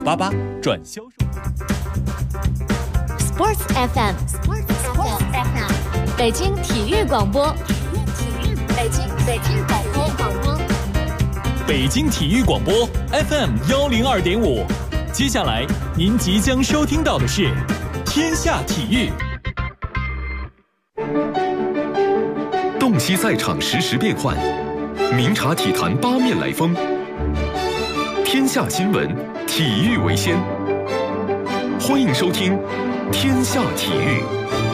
88转销售。 Sports FM， 北京体育广播，北京体育广播 FM 102.5。接下来您即将收听到的是《天下体育》。 洞悉赛场实时变幻，明察体坛八面来风。天下新闻，体育为先。欢迎收听《天下体育》。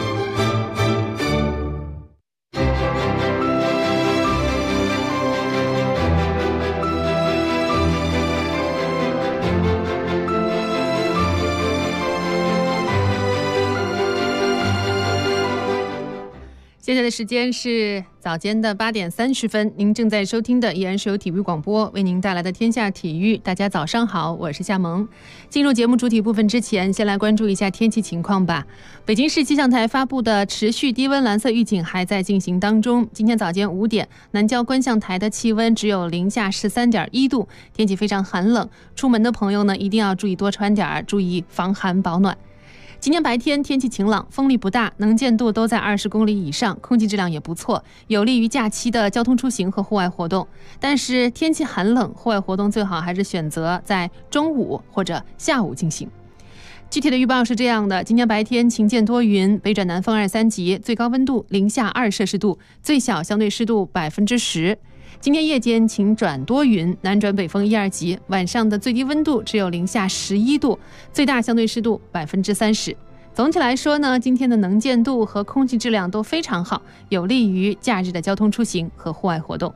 现在的时间是早间的8点30分，您正在收听的依然是由体育广播为您带来的天下体育。大家早上好，我是夏萌。进入节目主体部分之前，先来关注一下天气情况吧。北京市气象台发布的持续低温蓝色预警还在进行当中。今天早间5点，南郊观象台的气温只有零下13.1度，天气非常寒冷。出门的朋友呢，一定要注意多穿点，注意防寒保暖。今天白天天气晴朗，风力不大，能见度都在20公里以上，空气质量也不错，有利于假期的交通出行和户外活动。但是天气寒冷，户外活动最好还是选择在中午或者下午进行。具体的预报是这样的：今天白天晴间多云，北转南风2、3级，最高温度零下2摄氏度，最小相对湿度10%。今天夜间晴转多云，南转北风1、2级，晚上的最低温度只有零下11度，最大相对湿度30%。总体来说呢，今天的能见度和空气质量都非常好，有利于假日的交通出行和户外活动。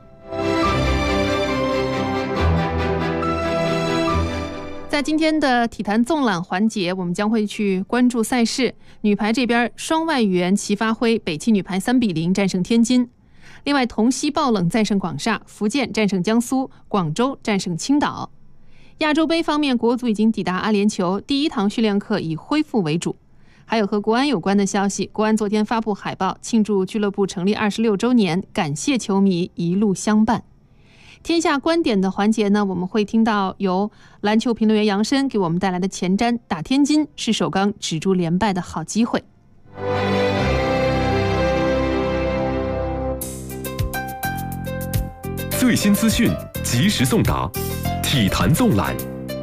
在今天的体坛纵览环节，我们将会去关注赛事。女排这边，双外援齐发挥，北汽女排3-0战胜天津。另外，同曦爆冷战胜广厦，福建战胜江苏，广州战胜青岛。亚洲杯方面，国足已经抵达阿联酋，第一堂训练课以恢复为主。还有和国安有关的消息，国安昨天发布海报，庆祝俱乐部成立26周年，感谢球迷一路相伴。天下观点的环节呢，我们会听到由篮球评论员杨申给我们带来的前瞻，打天津是首钢止住连败的好机会。 最新资讯，及时送达，体坛纵览。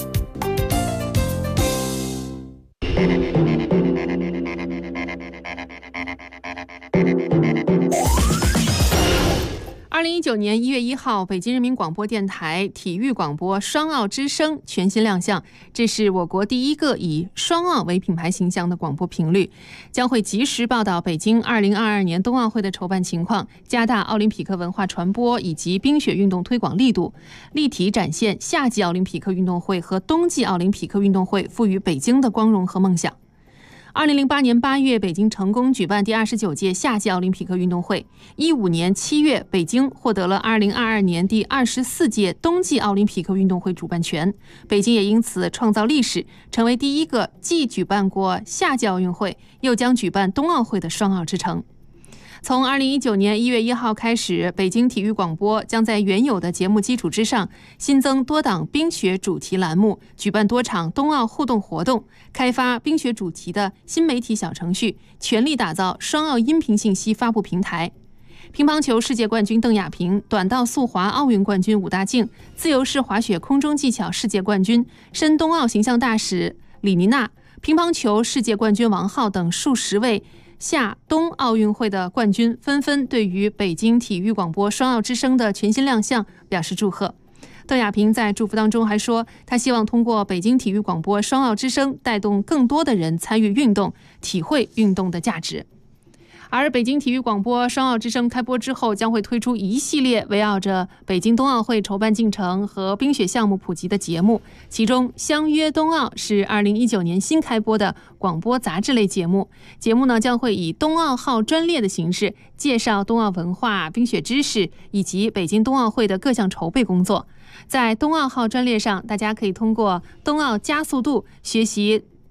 2019年1月1号，北京人民广播电台体育广播双奥之声全新亮相，这是我国第一个以双奥为品牌形象的广播频率，将会及时报道北京2022年冬奥会的筹办情况，加大奥林匹克文化传播以及冰雪运动推广力度，立体展现夏季奥林匹克运动会和冬季奥林匹克运动会赋予北京的光荣和梦想。2008年8月，北京成功举办第29届夏季奥林匹克运动会。15年7月，北京获得了2022年第24届冬季奥林匹克运动会主办权。北京也因此创造历史，成为第一个既举办过夏季奥运会，又将举办冬奥会的双奥之城。从2019年1月1号开始，北京体育广播将在原有的节目基础之上，新增多档冰雪主题栏目，举办多场冬奥互动活动，开发冰雪主题的新媒体小程序，全力打造双奥音频信息发布平台。乒乓球世界冠军邓亚萍、短道速滑奥运冠军武大靖、自由式滑雪空中技巧世界冠军、申冬奥形象大使李妮娜、乒乓球世界冠军王皓等数十位夏冬奥运会的冠军纷纷对于北京体育广播双奥之声的全新亮相表示祝贺。邓亚萍在祝福当中还说，她希望通过北京体育广播双奥之声带动更多的人参与运动，体会运动的价值。而北京体育广播双奥之声开播之后，将会推出一系列围绕着北京冬奥会筹办进程和冰雪项目普及的节目，其中相约冬奥是2019年新开播的广播杂志类节目。节目呢将会以冬奥号专列的形式介绍冬奥文化、冰雪知识以及北京冬奥会的各项筹备工作。在冬奥号专列上，大家可以通过冬奥加速度学习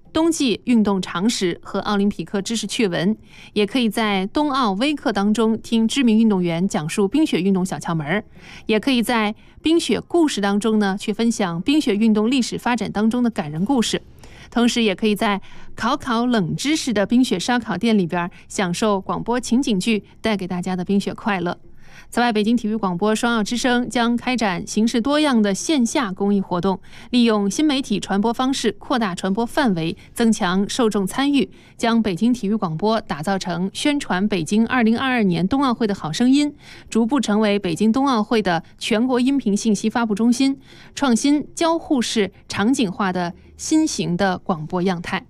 冬季运动常识和奥林匹克知识趣闻，也可以在冬奥微课当中听知名运动员讲述冰雪运动小窍门，也可以在冰雪故事当中呢去分享冰雪运动历史发展当中的感人故事。同时也可以在考冷知识的冰雪烧烤店里边享受广播情景剧带给大家的冰雪快乐。此外，北京体育广播双奥之声将开展形式多样的线下公益活动，利用新媒体传播方式扩大传播范围，增强受众参与，将北京体育广播打造成宣传北京2022年冬奥会的好声音，逐步成为北京冬奥会的全国音频信息发布中心，创新交互式场景化的新型的广播样态。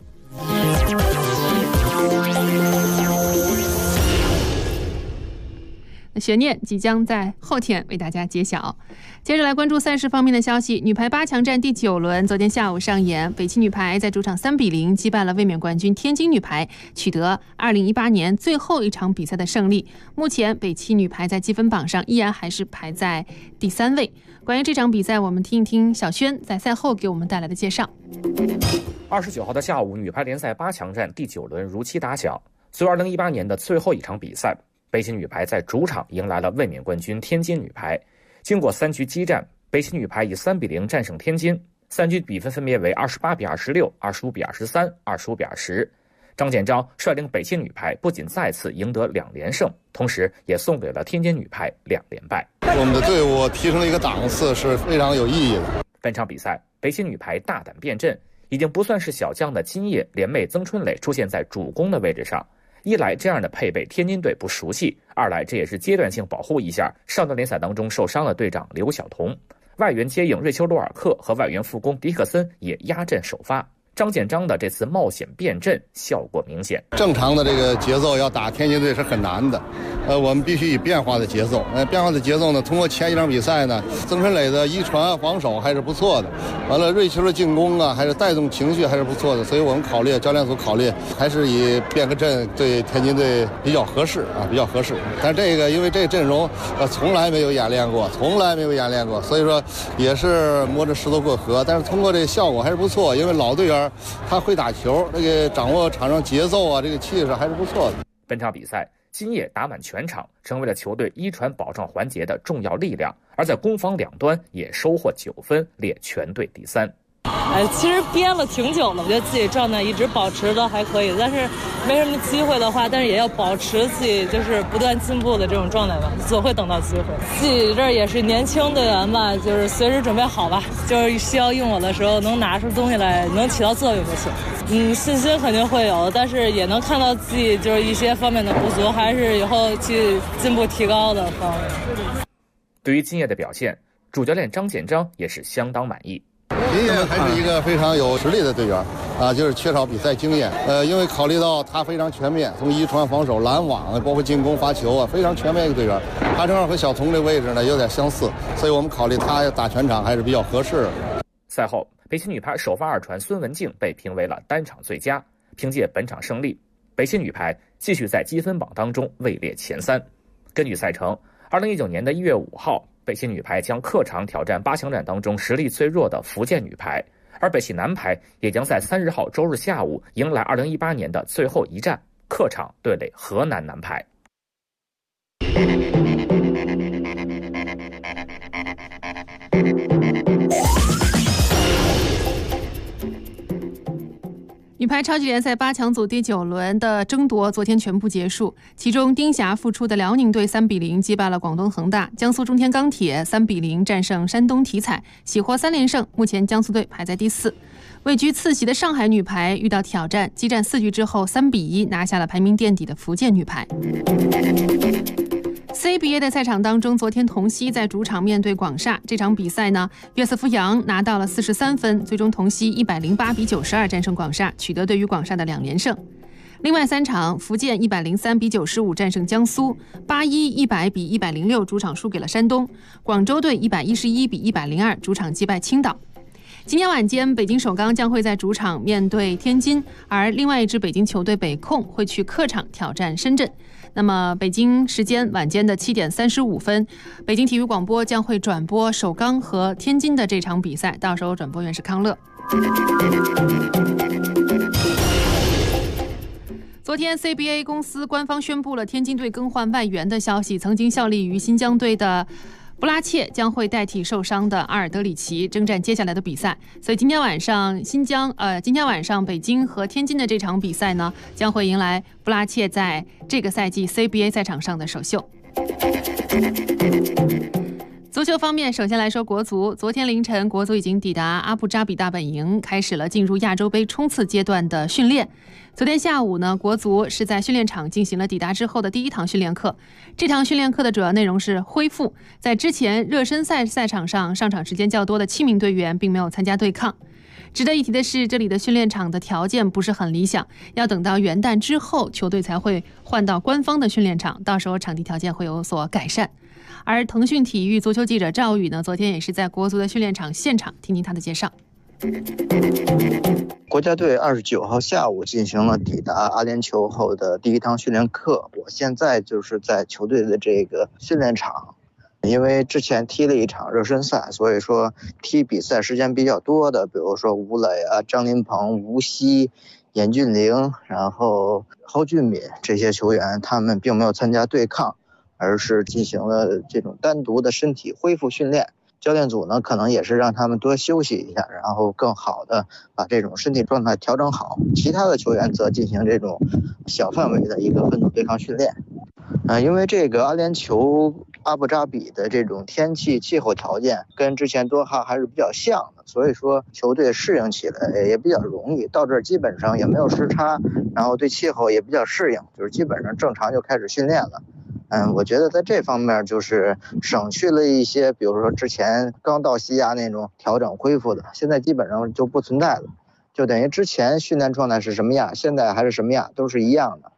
悬念即将在后天为大家揭晓。接着来关注赛事方面的消息，女排8强战第9轮昨天下午上演，北汽女排在主场3-0击败了卫冕冠军天津女排，取得2018年最后一场比赛的胜利。目前北汽女排在积分榜上依然还是排在第3位。关于这场比赛，我们听一听小轩在赛后给我们带来的介绍。 29号的下午，女排联赛8强战第9轮如期打响。作为2018年的最后一场比赛，北汽女排在主场迎来了卫冕冠军天津女排。经过3局激战，北汽女排以3-0战胜天津，3局比分分别为28-26、25-23、25-20。张建章率领北汽女排不仅再次赢得2连胜，同时也送给了天津女排2连败。 我们的队伍提升了一个档次，是非常有意义的。 本场比赛，北汽女排大胆变阵，已经不算是小将的金叶连袂曾春蕾出现在主攻的位置上。一来这样的配备天津队不熟悉，二来这也是阶段性保护一下上段联赛当中受伤的队长刘晓彤。外援接应瑞秋·罗尔克和外援副攻迪克森也压阵首发。张建章的这次冒险变阵效果明显。 正常的这个节奏要打天津队是很难的，我们必须以变化的节奏。变化的节奏呢，通过前一场比赛呢，曾春蕾的一传防守还是不错的，完了瑞秋的进攻啊，还是带动情绪还是不错的，所以我们考虑教练组考虑还是以变个阵对天津队比较合适啊，比较合适。但这个因为这个阵容从来没有演练过，所以说也是摸着石头过河，但是通过这个效果还是不错，因为老队员他会打球，这个掌握场上节奏啊，这个气势还是不错的。 本场比赛，金叶打满全场，成为了球队一传保障环节的重要力量，而在攻防两端也收获9分，列全队第3。 其实憋了挺久了，我觉得自己状态一直保持的还可以，但是没什么机会的话，但是也要保持自己就是不断进步的这种状态吧，总会等到机会。自己这儿也是年轻队员吧，就是随时准备好吧，就是需要用我的时候能拿出东西来，能起到作用就行。信心肯定会有，但是也能看到自己就是一些方面的不足，还是以后去进步提高的方面。 对于金叶的表现，主教练张建章也是相当满意。 金叶还是一个非常有实力的队员啊，就是缺少比赛经验。因为考虑到他非常全面，从一传防守、拦网，包括进攻、罚球啊，非常全面一个队员。他正好和小童这位置呢有点相似，所以我们考虑他打全场还是比较合适的。 赛后，北汽女排首发2传孙文静被评为了单场最佳。凭借本场胜利，北汽女排继续在积分榜当中位列前3。根据赛程，2019年1月5号。北汽女排将客场挑战8强战当中实力最弱的福建女排，而北汽男排也将在30号周日下午迎来2018年的最后一战，客场对垒河南男排。 女排超级联赛8强组第9轮的争夺昨天全部结束，其中丁霞复出的辽宁队3-0击败了广东恒大，江苏中天钢铁3-0战胜山东体彩，喜获3连胜，目前江苏队排在第4。位居次席的上海女排遇到挑战，激战4局之后3-1拿下了排名垫底的福建女排。CBA 的赛场当中，昨天同曦在主场面对广厦，这场比赛呢，约瑟夫杨拿到了43分，最终同曦108-92战胜广厦，取得对于广厦的2连胜。另外3场，福建103-95战胜江苏，81-100-106主场输给了山东，广州队111-102主场击败青岛。今天晚间，北京首钢将会在主场面对天津，而另外一支北京球队北控会去客场挑战深圳。那么北京时间晚间的7点35分，北京体育广播将会转播首钢和天津的这场比赛，到时候转播员是康乐。 昨天 CBA 公司官方宣布了天津队更换外援的消息，曾经效力于新疆队的布拉切将会代替受伤的阿尔德里奇征战接下来的比赛。所以今天晚上北京和天津的这场比赛呢，将会迎来布拉切在这个赛季 CBA 赛场上的首秀。足球方面，首先来说国足。昨天凌晨，国足已经抵达阿布扎比大本营，开始了进入亚洲杯冲刺阶段的训练。昨天下午呢，国足是在训练场进行了抵达之后的第一堂训练课。这堂训练课的主要内容是恢复。在之前热身赛赛场上上场时间较多的7名队员并没有参加对抗。值得一提的是，这里的训练场的条件不是很理想，要等到元旦之后，球队才会换到官方的训练场，到时候场地条件会有所改善。而腾讯体育足球记者赵宇呢，昨天也是在国足的训练场现场，听听他的介绍。 国家队29号下午进行了抵达阿联酋后的第一堂训练课，我现在就是在球队的这个训练场。因为之前踢了一场热身赛，所以说踢比赛时间比较多的，比如说吴磊啊、张琳芃、吴曦、严俊凌，然后蒿俊闵这些球员，他们并没有参加对抗，而是进行了这种单独的身体恢复训练。教练组呢，可能也是让他们多休息一下，然后更好的把这种身体状态调整好。其他的球员则进行这种小范围的一个分组对抗训练。因为这个阿联酋阿布扎比的这种天气气候条件跟之前多哈还是比较像的，所以说球队适应起来也比较容易，到这儿基本上也没有时差，然后对气候也比较适应，就是基本上正常就开始训练了。我觉得在这方面就是省去了一些，比如说之前刚到西亚那种调整恢复的，现在基本上就不存在了，就等于之前训练状态是什么样，现在还是什么样，都是一样的。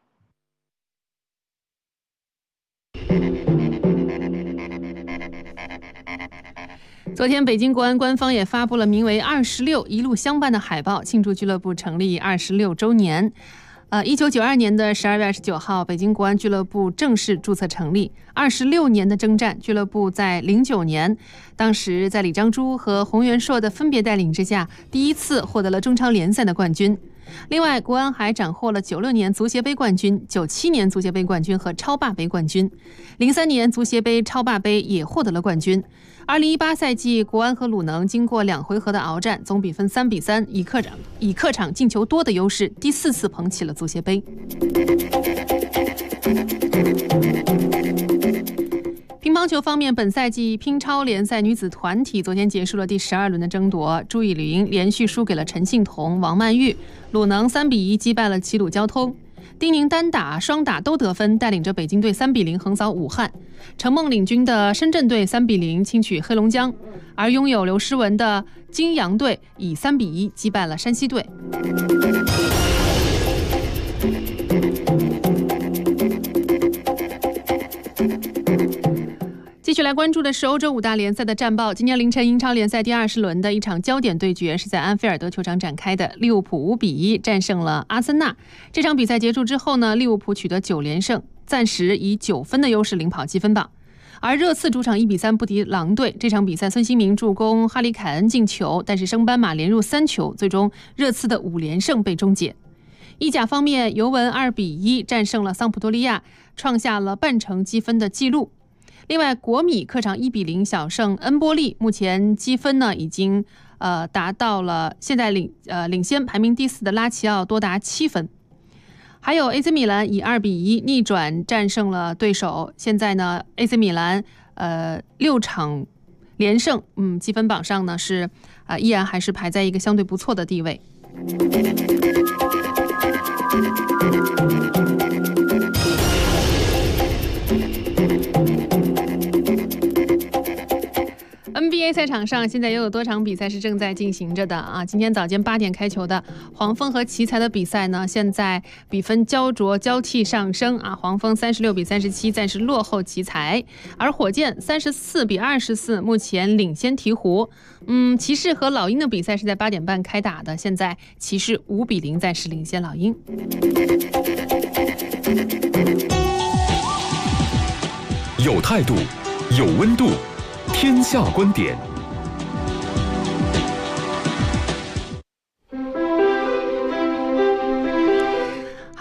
昨天北京国安官方也发布了名为26一路相伴的海报，庆祝俱乐部成立26周年。1992年的12月29号，北京国安俱乐部正式注册成立。26年的征战，俱乐部在09年，当时在李章洙和洪元硕的分别带领之下，第一次获得了中超联赛的冠军。另外，国安还斩获了96年足协杯冠军、97年足协杯冠军和超霸杯冠军。03年足协杯、超霸杯也获得了冠军。2018赛季，国安和鲁能经过2回合的鏖战，总比分3-3，以客场进球多的优势，第4次捧起了足协杯。乒乓球方面，本赛季乒超联赛女子团体昨天结束了第12轮的争夺，朱以琳连续输给了陈幸同、王曼玉，鲁能3-1击败了齐鲁交通。丁宁单打、双打都得分，带领着北京队3-0横扫武汉。程梦领军的深圳队3-0轻取黑龙江，而拥有刘诗雯的金阳队以3-1击败了山西队。继续来关注的是欧洲5大联赛的战报。今天凌晨，英超联赛第20轮的一场焦点对决是在安菲尔德球场展开的，利物浦5-1战胜了阿森纳。这场比赛结束之后呢，利物浦取得9连胜，暂时以9分的优势领跑积分榜。而热刺主场1-3不敌狼队，这场比赛孙兴民助攻，哈里凯恩进球，但是升班马连入3球，最终热刺的5连胜被终结。意甲方面，尤文2-1战胜了桑普多利亚，创下了半程积分的纪录。另外，国米客场1-0小胜恩波利，目前积分呢已经达到了现在领先排名第4的拉齐奥多达7分。还有 AC 米兰以2-1逆转战胜了对手，现在呢 AC 米兰6场连胜，积分榜上呢是依然还是排在一个相对不错的地位。NBA 赛场上现在也有多场比赛是正在进行着的啊！今天早间8点开球的黄蜂和奇才的比赛呢，现在比分焦灼，交替上升啊！黄蜂36-37暂时落后奇才，而火箭34-24目前领先鹈鹕。骑士和老鹰的比赛是在8点半开打的，现在骑士5-0暂时领先老鹰。 有态度，有温度。天下观点。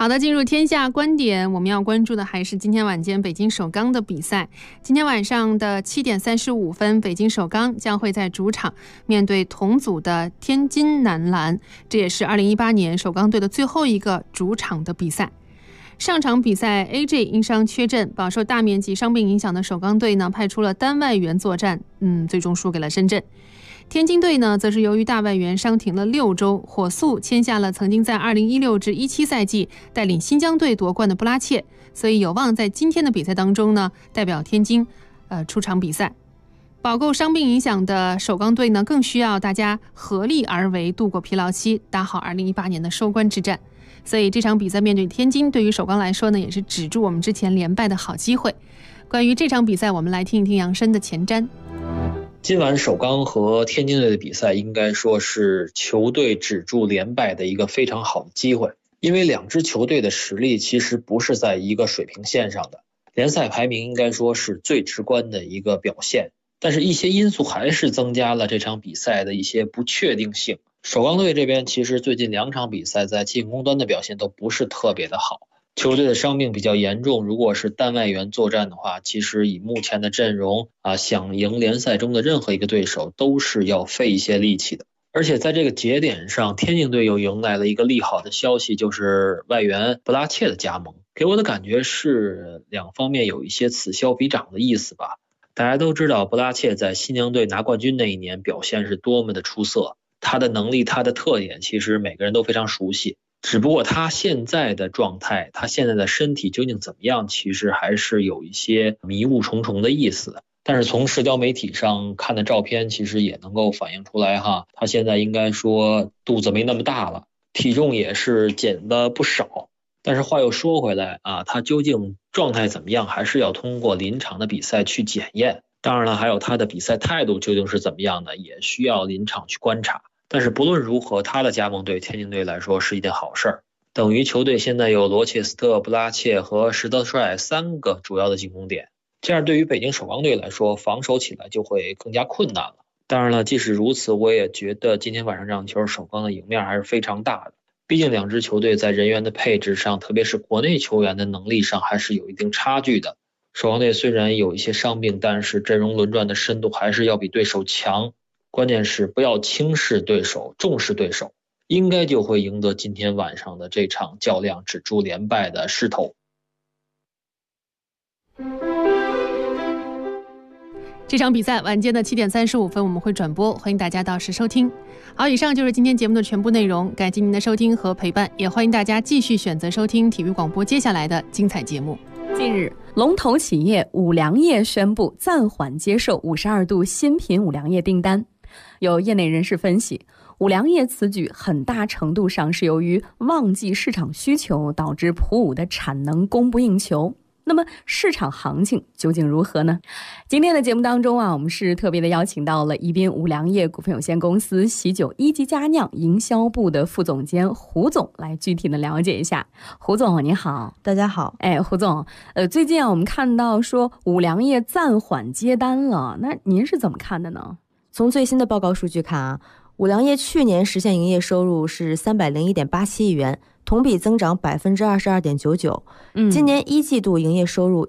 好的，进入天下观点，我们要关注的还是今天晚间北京首钢的比赛。今天晚上的7点35分，北京首钢将会在主场面对同组的天津男篮，这也是2018年首钢队的最后一个主场的比赛。上场比赛 AJ 因伤缺阵，饱受大面积伤病影响的首钢队呢派出了单外援作战，最终输给了深圳。天津队呢，则是由于大外援伤停了6周，火速签下了曾经在2016至17赛季带领新疆队夺冠的布拉切，所以有望在今天的比赛当中呢，代表天津出场比赛。饱受伤病影响的首钢队呢，更需要大家合力而为，度过疲劳期，打好2018年的收官之战。所以这场比赛面对天津，对于首钢来说呢，也是止住我们之前连败的好机会。关于这场比赛，我们来听一听杨申的前瞻。 今晚首钢和天津队的比赛应该说是球队止住连败的一个非常好的机会，因为两支球队的实力其实不是在一个水平线上的，联赛排名应该说是最直观的一个表现，但是一些因素还是增加了这场比赛的一些不确定性。首钢队这边其实最近2场比赛在进攻端的表现都不是特别的好，球队的伤病比较严重，如果是单外援作战的话，其实以目前的阵容想赢联赛中的任何一个对手都是要费一些力气的。而且在这个节点上，天津队又迎来了一个利好的消息，就是外援布拉切的加盟，给我的感觉是两方面有一些此消彼长的意思吧。大家都知道布拉切在新疆队拿冠军那一年表现是多么的出色，他的能力他的特点其实每个人都非常熟悉，只不过他现在的状态，他现在的身体究竟怎么样，其实还是有一些迷雾重重的意思。但是从社交媒体上看的照片其实也能够反映出来他现在应该说肚子没那么大了，体重也是减了不少。但是话又说回来他究竟状态怎么样，还是要通过临场的比赛去检验。当然了，还有他的比赛态度究竟是怎么样的，也需要临场去观察。但是不论如何，他的加盟对天津队来说是一件好事儿，等于球队现在有罗切斯特、布拉切和石德帅3个主要的进攻点，这样对于北京首钢队来说防守起来就会更加困难了。当然了，即使如此，我也觉得今天晚上这场球首钢的赢面还是非常大的，毕竟两支球队在人员的配置上，特别是国内球员的能力上还是有一定差距的。首钢队虽然有一些伤病，但是阵容轮转的深度还是要比对手强，关键是不要轻视对手，重视对手，应该就会赢得今天晚上的这场较量，止住连败的势头。 这场比赛晚间的7点35分我们会转播，欢迎大家到时收听。好，以上就是今天节目的全部内容，感谢您的收听和陪伴，也欢迎大家继续选择收听体育广播接下来的精彩节目。 近日，龙头企业五粮液宣布暂缓接受52度新品五粮液订单。有业内人士分析，五粮液此举很大程度上是由于旺季市场需求导致普五的产能供不应求。那么市场行情究竟如何呢？今天的节目当中我们是特别的邀请到了宜宾五粮液股份有限公司喜酒一级佳酿营销部的副总监胡总来具体的了解一下。胡总你好。 大家好。 胡总，最近我们看到说五粮液暂缓接单了，那您是怎么看的呢？ 从最新的报告数据看五粮液去年实现营业收入是301.87亿元，同比增长 22.99%。今年一季度营业收入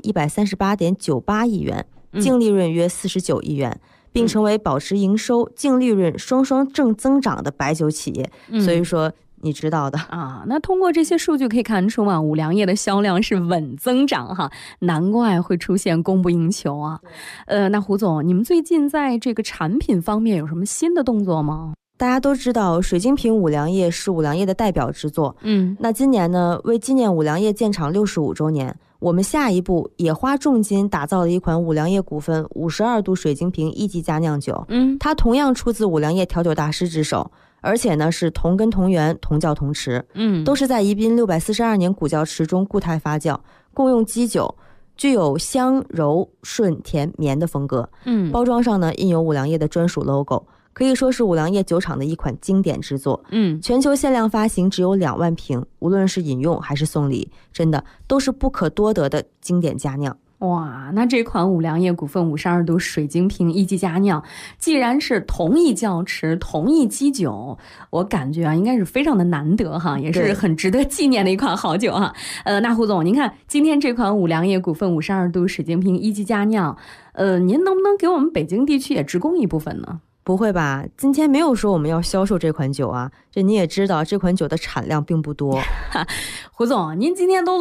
138.98亿元，净利润约49亿元，并成为保持营收、净利润双双正增长的白酒企业。所以说你知道的那通过这些数据可以看出五粮液的销量是稳增长难怪会出现供不应求那胡总，你们最近在这个产品方面有什么新的动作吗？ 大家都知道水晶瓶五粮液是五粮液的代表之作。那今年呢，为纪念五粮液建厂65周年，我们下一步也花重金打造了一款五粮液股份52度水晶瓶一级佳酿酒。它同样出自五粮液调酒大师之手，而且呢是同根同源同窖同池，都是在宜宾642年古窖池中固态发酵，共用基酒，具有香柔顺甜绵的风格。包装上呢印有五粮液的专属 logo， 可以说是五粮液酒厂的一款经典之作。全球限量发行只有2万瓶，无论是饮用还是送礼，真的都是不可多得的经典佳酿。 哇，那这款五粮液股份52度水晶瓶一级佳酿，既然是同一窖池、同一基酒，我感觉应该是非常的难得哈，也是很值得纪念的一款好酒哈。那胡总，您看今天这款五粮液股份52度水晶瓶一级佳酿，您能不能给我们北京地区也直供一部分呢？ 不会吧，今天没有说我们要销售这款酒啊，这你也知道，这款酒的产量并不多。 胡总，您今天都